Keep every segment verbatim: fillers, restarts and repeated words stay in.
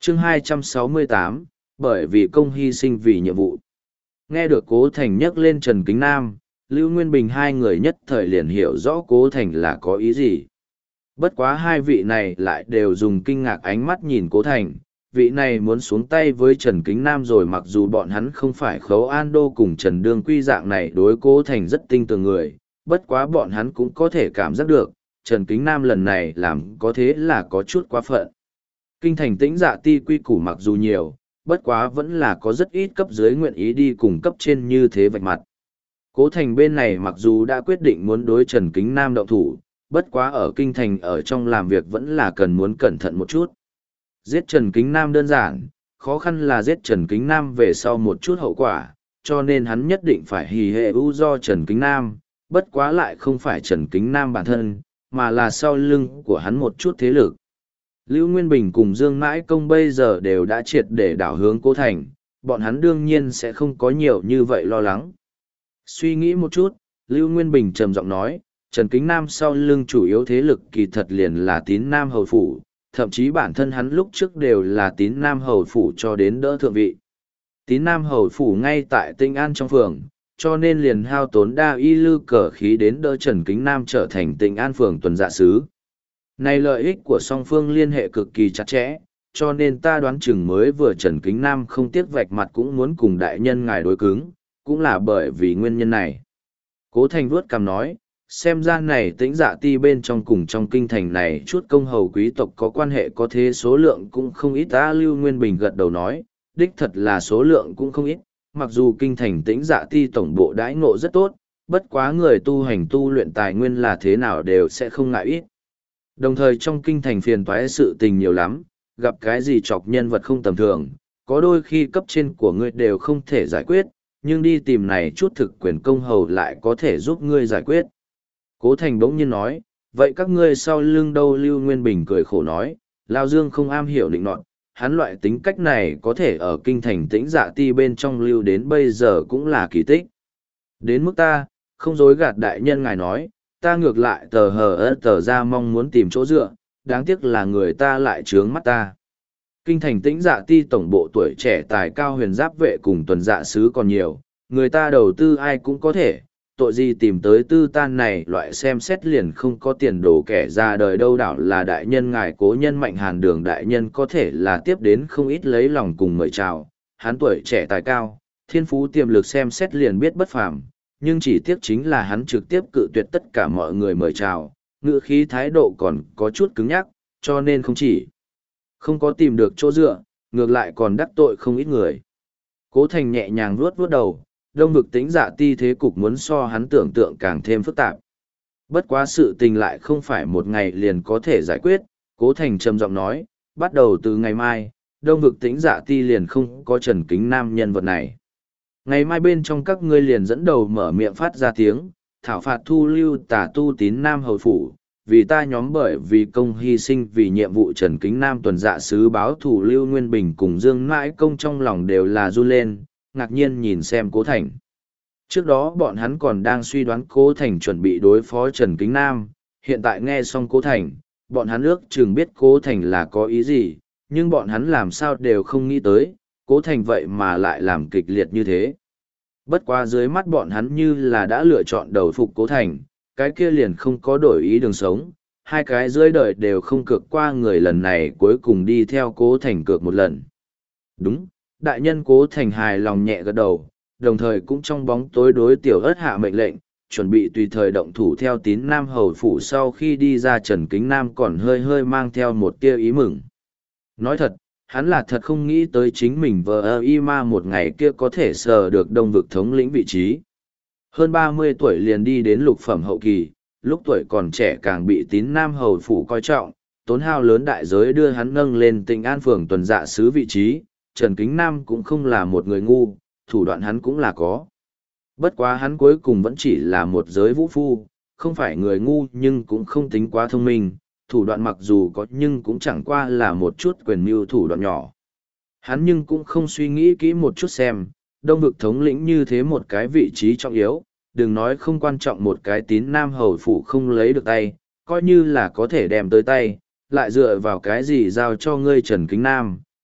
chương hai trăm sáu mươi tám, bởi vì công hy sinh vì nhiệm vụ. Nghe được Cố Thành nhắc lên Trần Kính Nam, Lưu Nguyên Bình hai người nhất thời liền hiểu rõ Cố Thành là có ý gì. Bất quá hai vị này lại đều dùng kinh ngạc ánh mắt nhìn Cố Thành, vị này muốn xuống tay với Trần Kính Nam rồi, mặc dù bọn hắn không phải Khấu An Đô cùng Trần Đương Quy dạng này đối Cố Thành rất tinh tường người, bất quá bọn hắn cũng có thể cảm giác được, Trần Kính Nam lần này làm có thế là có chút quá phận. Kinh thành Tĩnh Dạ Ti quy củ mặc dù nhiều, bất quá vẫn là có rất ít cấp dưới nguyện ý đi cùng cấp trên như thế vạch mặt. Cố Thành bên này mặc dù đã quyết định muốn đối Trần Kính Nam động thủ, bất quá ở kinh thành ở trong làm việc vẫn là cần muốn cẩn thận một chút. Giết Trần Kính Nam đơn giản, khó khăn là giết Trần Kính Nam về sau một chút hậu quả, cho nên hắn nhất định phải hì hệ ưu do Trần Kính Nam, bất quá lại không phải Trần Kính Nam bản thân, mà là sau lưng của hắn một chút thế lực. Lưu Nguyên Bình cùng Dương Mãi Công bây giờ đều đã triệt để đảo hướng Cố Thành, bọn hắn đương nhiên sẽ không có nhiều như vậy lo lắng. Suy nghĩ một chút, Lưu Nguyên Bình trầm giọng nói, Trần Kính Nam sau lưng chủ yếu thế lực kỳ thật liền là Tín Nam Hầu Phủ, thậm chí bản thân hắn lúc trước đều là Tín Nam Hầu Phủ cho đến đỡ thượng vị. Tín Nam Hầu Phủ ngay tại Tinh An trong phường, cho nên liền hao tốn đa y lư cờ khí đến đỡ Trần Kính Nam trở thành Tinh An phường tuần dạ sứ. Này lợi ích của song phương liên hệ cực kỳ chặt chẽ, cho nên ta đoán chừng mới vừa Trần Kính Nam không tiếc vạch mặt cũng muốn cùng đại nhân ngài đối cứng, cũng là bởi vì nguyên nhân này. Cố Thành vuốt cằm nói, xem ra này Tĩnh Dạ Ti bên trong cùng trong kinh thành này chút công hầu quý tộc có quan hệ có thế số lượng cũng không ít. Ta Lưu Nguyên Bình gật đầu nói, đích thật là số lượng cũng không ít, mặc dù kinh thành Tĩnh Dạ Ti tổng bộ đãi ngộ rất tốt, bất quá người tu hành tu luyện tài nguyên là thế nào đều sẽ không ngại ít. Đồng thời trong kinh thành phiền toái sự tình nhiều lắm, gặp cái gì chọc nhân vật không tầm thường, có đôi khi cấp trên của ngươi đều không thể giải quyết, nhưng đi tìm này chút thực quyền công hầu lại có thể giúp ngươi giải quyết. Cố Thành bỗng nhiên nói, vậy các ngươi sau lưng đâu? Lưu Nguyên Bình cười khổ nói, Lao Dương không am hiểu định nọt, hắn loại tính cách này có thể ở kinh thành Tĩnh Dạ Ti bên trong lưu đến bây giờ cũng là kỳ tích. Đến mức ta, không dối gạt đại nhân ngài nói, ta ngược lại tờ hờ ớt tờ ra mong muốn tìm chỗ dựa, đáng tiếc là người ta lại trướng mắt ta. Kinh thành Tĩnh Dạ Ti tổng bộ tuổi trẻ tài cao huyền giáp vệ cùng tuần dạ sứ còn nhiều, người ta đầu tư ai cũng có thể, tội gì tìm tới tư tan này loại xem xét liền không có tiền đồ kẻ ra đời đâu. Đảo là đại nhân ngài Cố Nhân Mạnh Hàn Đường đại nhân có thể là tiếp đến không ít lấy lòng cùng mời chào, hắn tuổi trẻ tài cao, thiên phú tiềm lực xem xét liền biết bất phàm, nhưng chỉ tiếc chính là hắn trực tiếp cự tuyệt tất cả mọi người mời chào, ngữ khí thái độ còn có chút cứng nhắc, cho nên không chỉ không có tìm được chỗ dựa, ngược lại còn đắc tội không ít người. Cố Thành nhẹ nhàng vuốt vuốt đầu, Đông vực Tĩnh Dạ Ti thế cục muốn so hắn tưởng tượng càng thêm phức tạp. Bất quá sự tình lại không phải một ngày liền có thể giải quyết, Cố Thành trầm giọng nói, bắt đầu từ ngày mai, Đông vực Tĩnh Dạ Ti liền không có Trần Kính Nam nhân vật này. Ngày mai bên trong các ngươi liền dẫn đầu mở miệng phát ra tiếng, thảo phạt thu lưu tà tu Tín Nam Hầu Phủ, vì ta nhóm bởi vì công hy sinh vì nhiệm vụ Trần Kính Nam tuần dạ sứ báo thủ. Lưu Nguyên Bình cùng Dương Mãi Công trong lòng đều là run lên, ngạc nhiên nhìn xem Cố Thành. Trước đó bọn hắn còn đang suy đoán Cố Thành chuẩn bị đối phó Trần Kính Nam, hiện tại nghe xong Cố Thành, bọn hắn ước chừng biết Cố Thành là có ý gì, nhưng bọn hắn làm sao đều không nghĩ tới, Cố Thành vậy mà lại làm kịch liệt như thế. Bất quá dưới mắt bọn hắn như là đã lựa chọn đầu phục Cố Thành, cái kia liền không có đổi ý đường sống, hai cái dưới đời đều không cược qua người, lần này cuối cùng đi theo Cố Thành cược một lần. Đúng, đại nhân. Cố Thành hài lòng nhẹ gật đầu, đồng thời cũng trong bóng tối đối Tiểu Ất hạ mệnh lệnh, chuẩn bị tùy thời động thủ. Theo Tín Nam Hầu Phủ sau khi đi ra, Trần Kính Nam còn hơi hơi mang theo một tia ý mừng. Nói thật, hắn là thật không nghĩ tới chính mình vờ y ma một ngày kia có thể sờ được Đông vực thống lĩnh vị trí. Hơn ba mươi tuổi liền đi đến lục phẩm hậu kỳ, lúc tuổi còn trẻ càng bị Tín Nam Hầu Phủ coi trọng, tốn hao lớn đại giới đưa hắn nâng lên Tĩnh An phường tuần dạ sứ vị trí. Trần Kính Nam cũng không là một người ngu, thủ đoạn hắn cũng là có. Bất quá hắn cuối cùng vẫn chỉ là một giới vũ phu, không phải người ngu nhưng cũng không tính quá thông minh, thủ đoạn mặc dù có nhưng cũng chẳng qua là một chút quyền mưu thủ đoạn nhỏ. Hắn nhưng cũng không suy nghĩ kỹ một chút xem, Đông vực thống lĩnh như thế một cái vị trí trọng yếu, đừng nói không quan trọng một cái Tín Nam Hầu Phủ không lấy được tay, coi như là có thể đem tới tay, lại dựa vào cái gì giao cho ngươi Trần Kính Nam,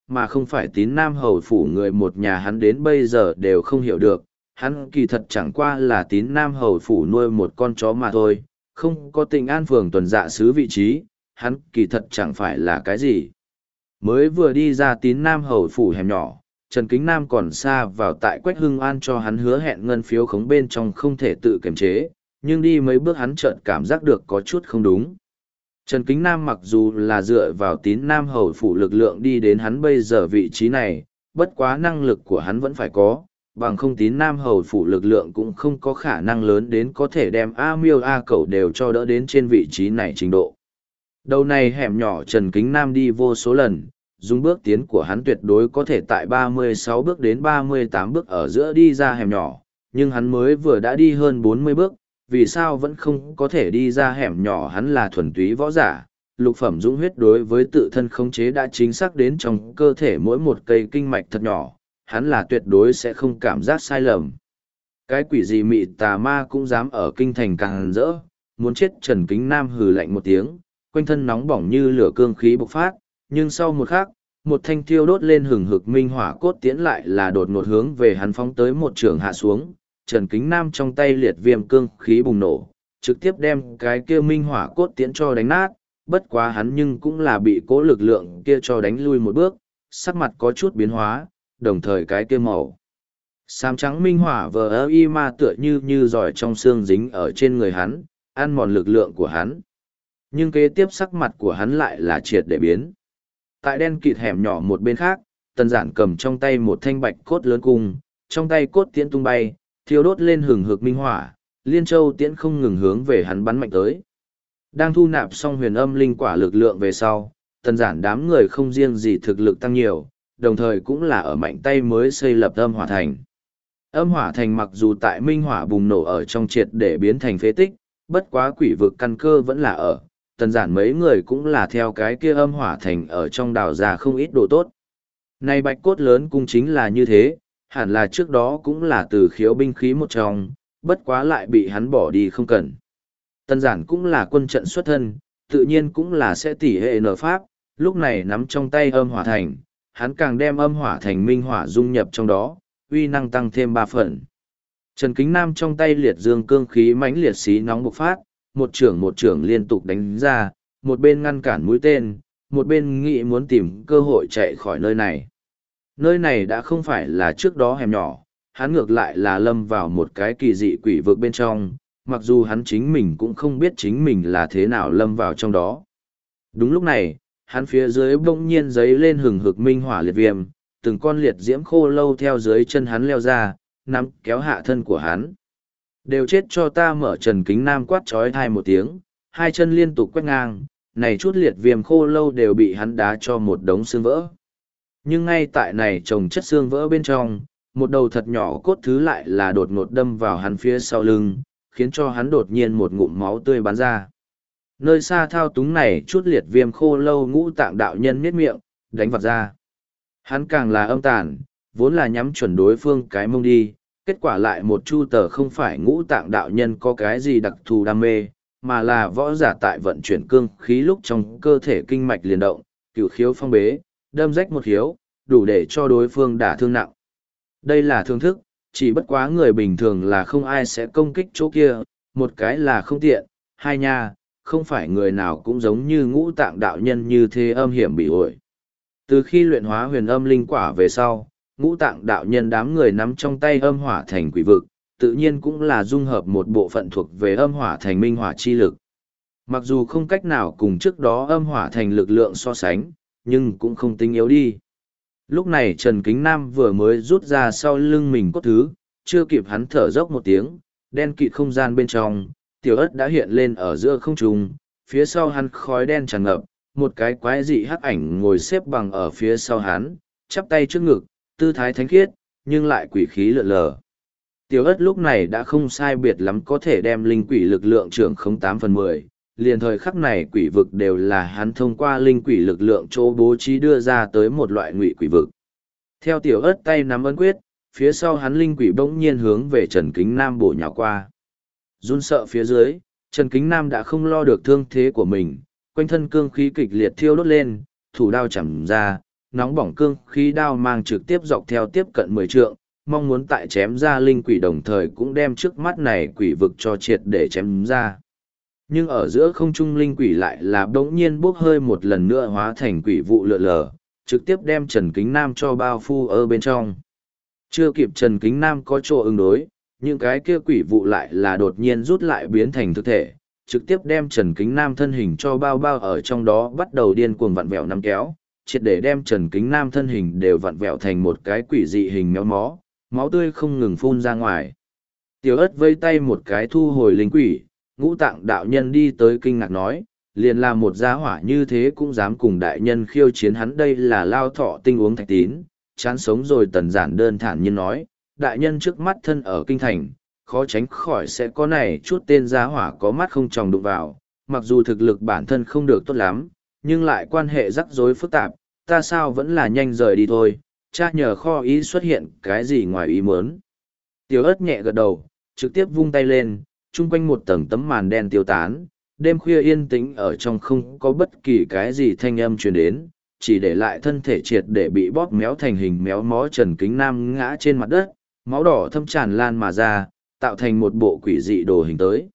mà không phải tín nam hầu phủ người một nhà hắn đến bây giờ đều không hiểu được. Hắn kỳ thật chẳng qua là tín nam hầu phủ nuôi một con chó mà thôi, không có tình an phường tuần dạ sứ vị trí, hắn kỳ thật chẳng phải là cái gì. Mới vừa đi ra tín nam hầu phủ hẻm nhỏ, Trần Kính Nam còn xa vào tại Quách Hưng An cho hắn hứa hẹn ngân phiếu khống bên trong không thể tự kiềm chế, nhưng đi mấy bước hắn chợt cảm giác được có chút không đúng. Trần Kính Nam mặc dù là dựa vào tín nam hầu phủ lực lượng đi đến hắn bây giờ vị trí này, bất quá năng lực của hắn vẫn phải có, bằng không tín nam hầu phủ lực lượng cũng không có khả năng lớn đến có thể đem A Miêu A Cẩu đều cho đỡ đến trên vị trí này trình độ. Đầu này hẻm nhỏ Trần Kính Nam đi vô số lần, dùng bước tiến của hắn tuyệt đối có thể tại ba mươi sáu bước đến ba mươi tám bước ở giữa đi ra hẻm nhỏ, nhưng hắn mới vừa đã đi hơn bốn mươi bước, vì sao vẫn không có thể đi ra hẻm nhỏ. Hắn là thuần túy võ giả, lục phẩm dũng huyết đối với tự thân khống chế đã chính xác đến trong cơ thể mỗi một cây kinh mạch thật nhỏ, hắn là tuyệt đối sẽ không cảm giác sai lầm. Cái quỷ gì mị tà ma cũng dám ở kinh thành càng rỡ, muốn chết. Trần Kính Nam hừ lạnh một tiếng, quanh thân nóng bỏng như lửa cương khí bộc phát, nhưng sau một khắc, một thanh thiêu đốt lên hừng hực minh hỏa cốt tiễn lại là đột ngột hướng về hắn phóng tới một trường hạ xuống. Trần Kính Nam trong tay liệt viêm cương khí bùng nổ, trực tiếp đem cái kia minh hỏa cốt tiễn cho đánh nát, bất quá hắn nhưng cũng là bị cố lực lượng kia cho đánh lui một bước, sắc mặt có chút biến hóa, đồng thời cái kia màu xám trắng minh hỏa vờ ơ y ma tựa như như giỏi trong xương dính ở trên người hắn, ăn mòn lực lượng của hắn. Nhưng kế tiếp sắc mặt của hắn lại là triệt để biến. Tại đen kịt hẻm nhỏ một bên khác, Tần Giản cầm trong tay một thanh bạch cốt lớn cung, trong tay cốt tiễn tung bay, thiêu đốt lên hừng hực minh hỏa, liên châu tiễn không ngừng hướng về hắn bắn mạnh tới. Đang thu nạp xong huyền âm linh quả lực lượng về sau, Tần Giản đám người không riêng gì thực lực tăng nhiều, đồng thời cũng là ở mạnh tay mới xây lập âm hỏa thành. Âm hỏa thành mặc dù tại minh hỏa bùng nổ ở trong triệt để biến thành phế tích, bất quá quỷ vực căn cơ vẫn là ở. Tần Giản mấy người cũng là theo cái kia âm hỏa thành ở trong đào ra không ít đồ tốt. Này bạch cốt lớn cung chính là như thế, hẳn là trước đó cũng là từ khiếu binh khí một trong, bất quá lại bị hắn bỏ đi không cần. Tần Giản cũng là quân trận xuất thân, tự nhiên cũng là sẽ tỉ hệ nở pháp, lúc này nắm trong tay âm hỏa thành, hắn càng đem âm hỏa thành minh hỏa dung nhập trong đó, uy năng tăng thêm ba phần. Trần Kính Nam trong tay liệt dương cương khí mãnh liệt xí nóng bộc phát, một trưởng một trưởng liên tục đánh ra, một bên ngăn cản mũi tên, một bên nghĩ muốn tìm cơ hội chạy khỏi nơi này. Nơi này đã không phải là trước đó hẻm nhỏ, hắn ngược lại là lâm vào một cái kỳ dị quỷ vực bên trong, mặc dù hắn chính mình cũng không biết chính mình là thế nào lâm vào trong đó. Đúng lúc này, hắn phía dưới bỗng nhiên giấy lên hừng hực minh hỏa liệt viêm, từng con liệt diễm khô lâu theo dưới chân hắn leo ra, nắm kéo hạ thân của hắn. Đều chết cho ta. Mở Trần Kính Nam quát trói thai một tiếng, hai chân liên tục quét ngang, này chút liệt viêm khô lâu đều bị hắn đá cho một đống xương vỡ. Nhưng ngay tại này trồng chất xương vỡ bên trong, một đầu thật nhỏ cốt thứ lại là đột ngột đâm vào hắn phía sau lưng, khiến cho hắn đột nhiên một ngụm máu tươi bắn ra. Nơi xa thao túng này chút liệt viêm khô lâu ngũ tạng đạo nhân miết miệng, đánh vặt ra. Hắn càng là âm tàn, vốn là nhắm chuẩn đối phương cái mông đi, kết quả lại một chu tờ không phải ngũ tạng đạo nhân có cái gì đặc thù đam mê, mà là võ giả tại vận chuyển cương khí lúc trong cơ thể kinh mạch liền động, cửu khiếu phong bế, đâm rách một khiếu, đủ để cho đối phương đả thương nặng. Đây là thương thức, chỉ bất quá người bình thường là không ai sẽ công kích chỗ kia, một cái là không tiện, hai nha, không phải người nào cũng giống như ngũ tạng đạo nhân như thế âm hiểm bị ổi. Từ khi luyện hóa huyền âm linh quả về sau, ngũ tạng đạo nhân đám người nắm trong tay âm hỏa thành quỷ vực, tự nhiên cũng là dung hợp một bộ phận thuộc về âm hỏa thành minh hỏa chi lực. Mặc dù không cách nào cùng trước đó âm hỏa thành lực lượng so sánh, nhưng cũng không tính yếu đi. Lúc này Trần Kính Nam vừa mới rút ra sau lưng mình cốt thứ, chưa kịp hắn thở dốc một tiếng, đen kịt không gian bên trong, tiểu ất đã hiện lên ở giữa không trung, phía sau hắn khói đen tràn ngập, một cái quái dị hắc ảnh ngồi xếp bằng ở phía sau hắn, chắp tay trước ngực, tư thái thánh khiết, nhưng lại quỷ khí lượn lờ. Tiểu ất lúc này đã không sai biệt lắm có thể đem linh quỷ lực lượng trưởng không tám phần mười, liền thời khắc này quỷ vực đều là hắn thông qua linh quỷ lực lượng chỗ bố trí đưa ra tới một loại ngụy quỷ vực. Theo tiểu ất tay nắm ấn quyết, phía sau hắn linh quỷ bỗng nhiên hướng về Trần Kính Nam bổ nhào qua. Run sợ phía dưới, Trần Kính Nam đã không lo được thương thế của mình, quanh thân cương khí kịch liệt thiêu đốt lên, thủ đao chầm ra, nóng bỏng cương khí đao mang trực tiếp dọc theo tiếp cận mười trượng, mong muốn tại chém ra linh quỷ đồng thời cũng đem trước mắt này quỷ vực cho triệt để chém ra. Nhưng ở giữa không trung linh quỷ lại là bỗng nhiên bốc hơi một lần nữa hóa thành quỷ vụ lượn lờ, trực tiếp đem Trần Kính Nam cho bao phu ở bên trong. Chưa kịp Trần Kính Nam có chỗ ứng đối, những cái kia quỷ vụ lại là đột nhiên rút lại biến thành thực thể, trực tiếp đem Trần Kính Nam thân hình cho bao bao ở trong đó bắt đầu điên cuồng vặn vẹo nắm kéo, triệt để đem Trần Kính Nam thân hình đều vặn vẹo thành một cái quỷ dị hình méo mó, máu tươi không ngừng phun ra ngoài. Tiểu ất vây tay một cái thu hồi linh quỷ, ngũ tạng đạo nhân đi tới kinh ngạc nói, liền là một gia hỏa như thế cũng dám cùng đại nhân khiêu chiến hắn, đây là lao thọ tinh uống thạch tín, chán sống rồi. Tần giản đơn thản nhiên nói, đại nhân trước mắt thân ở kinh thành, khó tránh khỏi sẽ có này chút tên gia hỏa có mắt không tròng đụng vào, mặc dù thực lực bản thân không được tốt lắm, nhưng lại quan hệ rắc rối phức tạp, ta sao vẫn là nhanh rời đi thôi, cha nhờ kho ý xuất hiện cái gì ngoài ý muốn. Tiểu ớt nhẹ gật đầu, trực tiếp vung tay lên, chung quanh một tầng tấm màn đen tiêu tán, đêm khuya yên tĩnh ở trong không có bất kỳ cái gì thanh âm truyền đến, chỉ để lại thân thể triệt để bị bóp méo thành hình méo mó Trần Kính Nam ngã trên mặt đất, máu đỏ thâm tràn lan mà ra, tạo thành một bộ quỷ dị đồ hình tới.